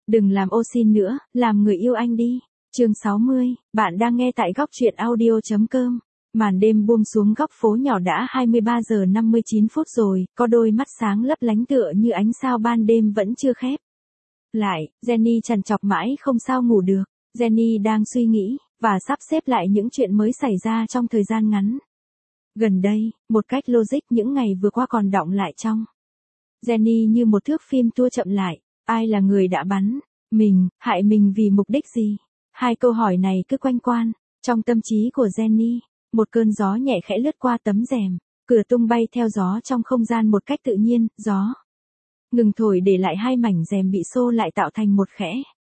Đừng làm ô xin nữa, làm người yêu anh đi. Chương 60, bạn đang nghe tại góc truyện audio.com. Màn đêm buông xuống góc phố nhỏ đã 23 giờ 59 phút rồi, có đôi mắt sáng lấp lánh tựa như ánh sao ban đêm vẫn chưa khép lại. Jenny trằn trọc mãi không sao ngủ được. Jenny đang suy nghĩ, và sắp xếp lại những chuyện mới xảy ra trong thời gian ngắn gần đây, một cách logic những ngày vừa qua còn đọng lại trong Jenny như một thước phim tua chậm lại. Ai là người đã bắn mình, hại mình vì mục đích gì? Hai câu hỏi này cứ quanh quan trong tâm trí của Jenny. Một cơn gió nhẹ khẽ lướt qua tấm rèm, cửa tung bay theo gió trong không gian một cách tự nhiên. Gió ngừng thổi để lại hai mảnh rèm bị xô lại tạo thành một khẽ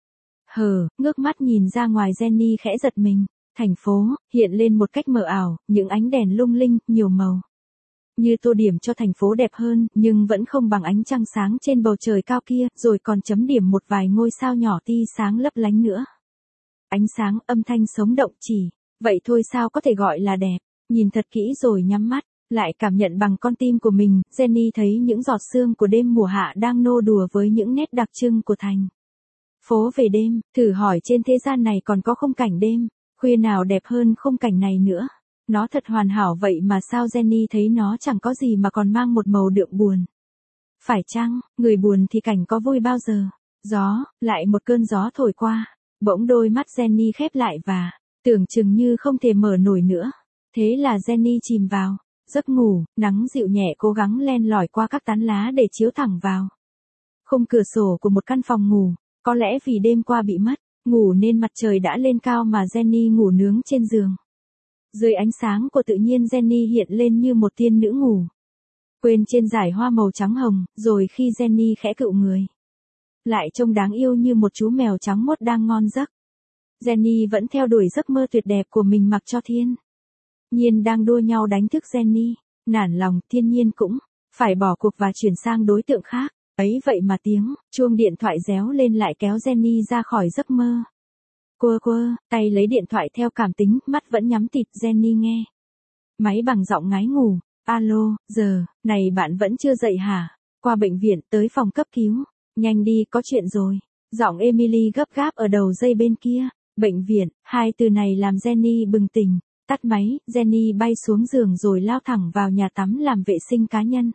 hờ. Ngước mắt nhìn ra ngoài, Jenny khẽ giật mình. Thành phố hiện lên một cách mờ ảo, những ánh đèn lung linh, nhiều màu, như tô điểm cho thành phố đẹp hơn, nhưng vẫn không bằng ánh trăng sáng trên bầu trời cao kia, rồi còn chấm điểm một vài ngôi sao nhỏ ti sáng lấp lánh nữa. Ánh sáng, âm thanh sống động, chỉ vậy thôi sao có thể gọi là đẹp. Nhìn thật kỹ rồi nhắm mắt, lại cảm nhận bằng con tim của mình, Jenny thấy những giọt sương của đêm mùa hạ đang nô đùa với những nét đặc trưng của thành phố về đêm. Thử hỏi trên thế gian này còn có khung cảnh đêm khuya nào đẹp hơn khung cảnh này nữa. Nó thật hoàn hảo vậy mà sao Jenny thấy nó chẳng có gì mà còn mang một màu đượm buồn. Phải chăng, người buồn thì cảnh có vui bao giờ? Gió, lại một cơn gió thổi qua. Bỗng đôi mắt Jenny khép lại và tưởng chừng như không thể mở nổi nữa. Thế là Jenny chìm vào giấc ngủ. Nắng dịu nhẹ cố gắng len lỏi qua các tán lá để chiếu thẳng vào khung cửa sổ của một căn phòng ngủ. Có lẽ vì đêm qua bị mất ngủ nên mặt trời đã lên cao mà Jenny ngủ nướng trên giường. Dưới ánh sáng của tự nhiên, Jenny hiện lên như một tiên nữ ngủ quên trên dải hoa màu trắng hồng. Rồi khi Jenny khẽ cựu người lại, trông đáng yêu như một chú mèo trắng muốt đang ngon giấc. Jenny vẫn theo đuổi giấc mơ tuyệt đẹp của mình, mặc cho thiên nhiên đang đua nhau đánh thức Jenny. Nản lòng, thiên nhiên cũng phải bỏ cuộc và chuyển sang đối tượng khác. Ấy vậy mà tiếng chuông điện thoại réo lên lại kéo Jenny ra khỏi giấc mơ. Quơ tay lấy điện thoại theo cảm tính, mắt vẫn nhắm tịt. Jenny nghe máy bằng giọng ngái ngủ. Alo, giờ này bạn vẫn chưa dậy hả? Qua bệnh viện, tới phòng cấp cứu. Nhanh đi, có chuyện rồi. Giọng Emily gấp gáp ở đầu dây bên kia. Bệnh viện, hai từ này làm Jenny bừng tỉnh. Tắt máy, Jenny bay xuống giường rồi lao thẳng vào nhà tắm làm vệ sinh cá nhân.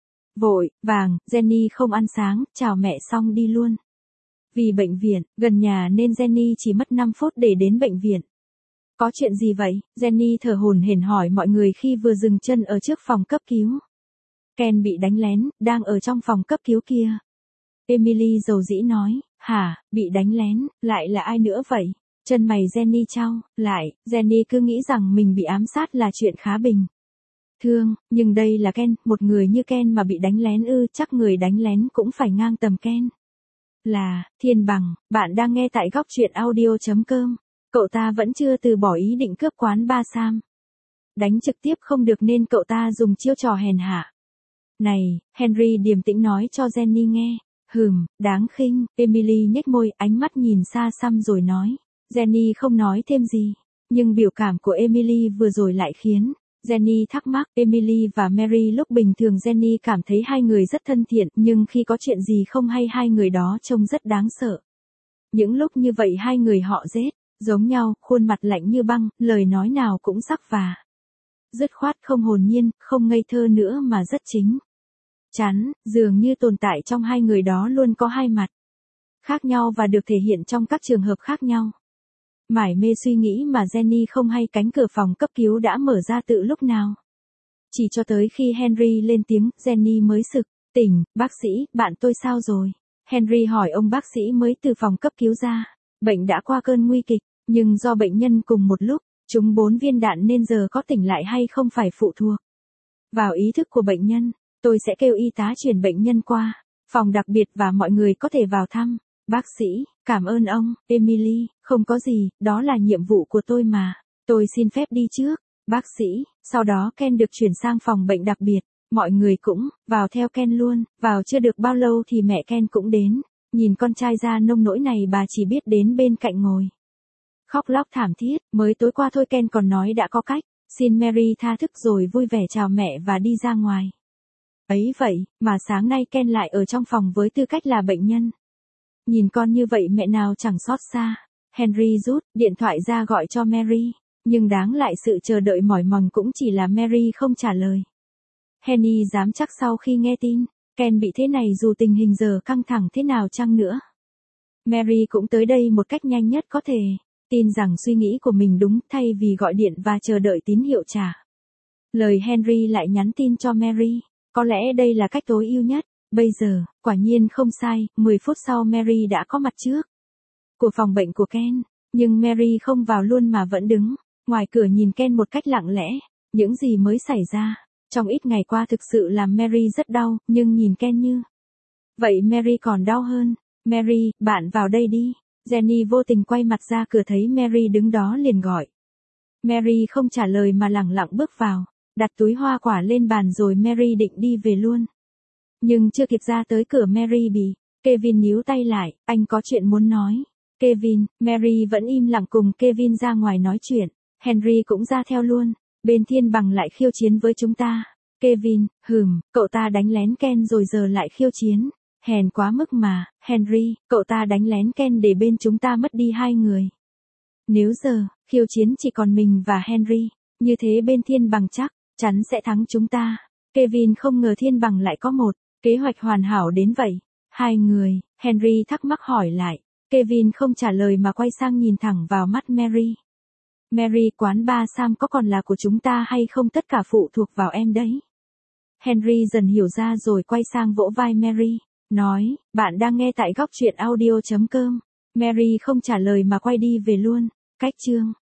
Vội vàng, Jenny không ăn sáng, chào mẹ xong đi luôn. Vì bệnh viện gần nhà nên Jenny chỉ mất 5 phút để đến bệnh viện. Có chuyện gì vậy? Jenny thở hổn hển hỏi mọi người khi vừa dừng chân ở trước phòng cấp cứu. Ken bị đánh lén, đang ở trong phòng cấp cứu kia. Emily dầu dĩ nói. Hả, bị đánh lén, lại là ai nữa vậy? Chân mày Jenny chau lại. Jenny cứ nghĩ rằng mình bị ám sát là chuyện khá bình thường, nhưng đây là Ken, một người như Ken mà bị đánh lén ư? Chắc người đánh lén cũng phải ngang tầm Ken là Thiên Bằng. Bạn đang nghe tại góc truyện audio.com. Cậu ta vẫn chưa từ bỏ ý định cướp quán Ba Sam. Đánh trực tiếp không được nên cậu ta dùng chiêu trò hèn hạ này. Henry điềm tĩnh nói cho Jenny nghe. Đáng khinh. Emily nhếch môi, ánh mắt nhìn xa xăm rồi nói. Jenny không nói thêm gì, nhưng biểu cảm của Emily vừa rồi lại khiến Jenny thắc mắc. Emily và Mary lúc bình thường Jenny cảm thấy hai người rất thân thiện, nhưng khi có chuyện gì không hay hai người đó trông rất đáng sợ. Những lúc như vậy hai người họ rết giống nhau, khuôn mặt lạnh như băng, lời nói nào cũng sắc và dứt khoát, không hồn nhiên, không ngây thơ nữa mà rất chính chắn. Dường như tồn tại trong hai người đó luôn có hai mặt khác nhau và được thể hiện trong các trường hợp khác nhau. Mải mê suy nghĩ mà Jenny không hay cánh cửa phòng cấp cứu đã mở ra từ lúc nào. Chỉ cho tới khi Henry lên tiếng, Jenny mới sực tỉnh. Bác sĩ, bạn tôi sao rồi? Henry hỏi ông bác sĩ mới từ phòng cấp cứu ra. Bệnh đã qua cơn nguy kịch, nhưng do bệnh nhân cùng một lúc trúng 4 viên đạn nên giờ có tỉnh lại hay không phải phụ thuộc vào ý thức của bệnh nhân. Tôi sẽ kêu y tá chuyển bệnh nhân qua phòng đặc biệt và mọi người có thể vào thăm. Bác sĩ, cảm ơn ông. Emily, không có gì, đó là nhiệm vụ của tôi mà. Tôi xin phép đi trước. Bác sĩ, sau đó Ken được chuyển sang phòng bệnh đặc biệt. Mọi người cũng vào theo Ken luôn. Vào chưa được bao lâu thì mẹ Ken cũng đến. Nhìn con trai ra nông nỗi này, bà chỉ biết đến bên cạnh ngồi khóc lóc thảm thiết. Mới tối qua thôi Ken còn nói đã có cách xin Mary tha thức rồi vui vẻ chào mẹ và đi ra ngoài. Ấy vậy mà sáng nay Ken lại ở trong phòng với tư cách là bệnh nhân. Nhìn con như vậy mẹ nào chẳng xót xa. Henry rút điện thoại ra gọi cho Mary. Nhưng đáng lại sự chờ đợi mỏi mòn cũng chỉ là Mary không trả lời. Henny dám chắc sau khi nghe tin, Ken bị thế này dù tình hình giờ căng thẳng thế nào chăng nữa. Mary cũng tới đây một cách nhanh nhất có thể, tin rằng suy nghĩ của mình đúng thay vì gọi điện và chờ đợi tín hiệu trả. Lời Henry lại nhắn tin cho Mary, có lẽ đây là cách tối ưu nhất. Bây giờ, quả nhiên không sai, 10 phút sau Mary đã có mặt trước của phòng bệnh của Ken, nhưng Mary không vào luôn mà vẫn đứng ngoài cửa nhìn Ken một cách lặng lẽ. Những gì mới xảy ra trong ít ngày qua thực sự làm Mary rất đau, nhưng nhìn Ken như vậy Mary còn đau hơn. Mary, bạn vào đây đi. Jenny vô tình quay mặt ra cửa thấy Mary đứng đó liền gọi. Mary không trả lời mà lẳng lặng bước vào, đặt túi hoa quả lên bàn rồi Mary định đi về luôn. Nhưng chưa kịp ra tới cửa Mary bị Kevin níu tay lại, anh có chuyện muốn nói. Kevin, Mary vẫn im lặng cùng Kevin ra ngoài nói chuyện. Henry cũng ra theo luôn. Bên Thiên Bằng lại khiêu chiến với chúng ta. Kevin, cậu ta đánh lén Ken rồi giờ lại khiêu chiến. Hèn quá mức mà. Henry, cậu ta đánh lén Ken để bên chúng ta mất đi 2 người. Nếu giờ, khiêu chiến chỉ còn mình và Henry, như thế bên Thiên Bằng chắc chắn sẽ thắng chúng ta. Kevin không ngờ Thiên Bằng lại có một kế hoạch hoàn hảo đến vậy. 2 người, Henry thắc mắc hỏi lại. Kevin không trả lời mà quay sang nhìn thẳng vào mắt Mary. Mary, quán bar Sam có còn là của chúng ta hay không tất cả phụ thuộc vào em đấy. Henry dần hiểu ra rồi quay sang vỗ vai Mary, nói, bạn đang nghe tại góc truyện audio.com. Mary không trả lời mà quay đi về luôn. Cách chương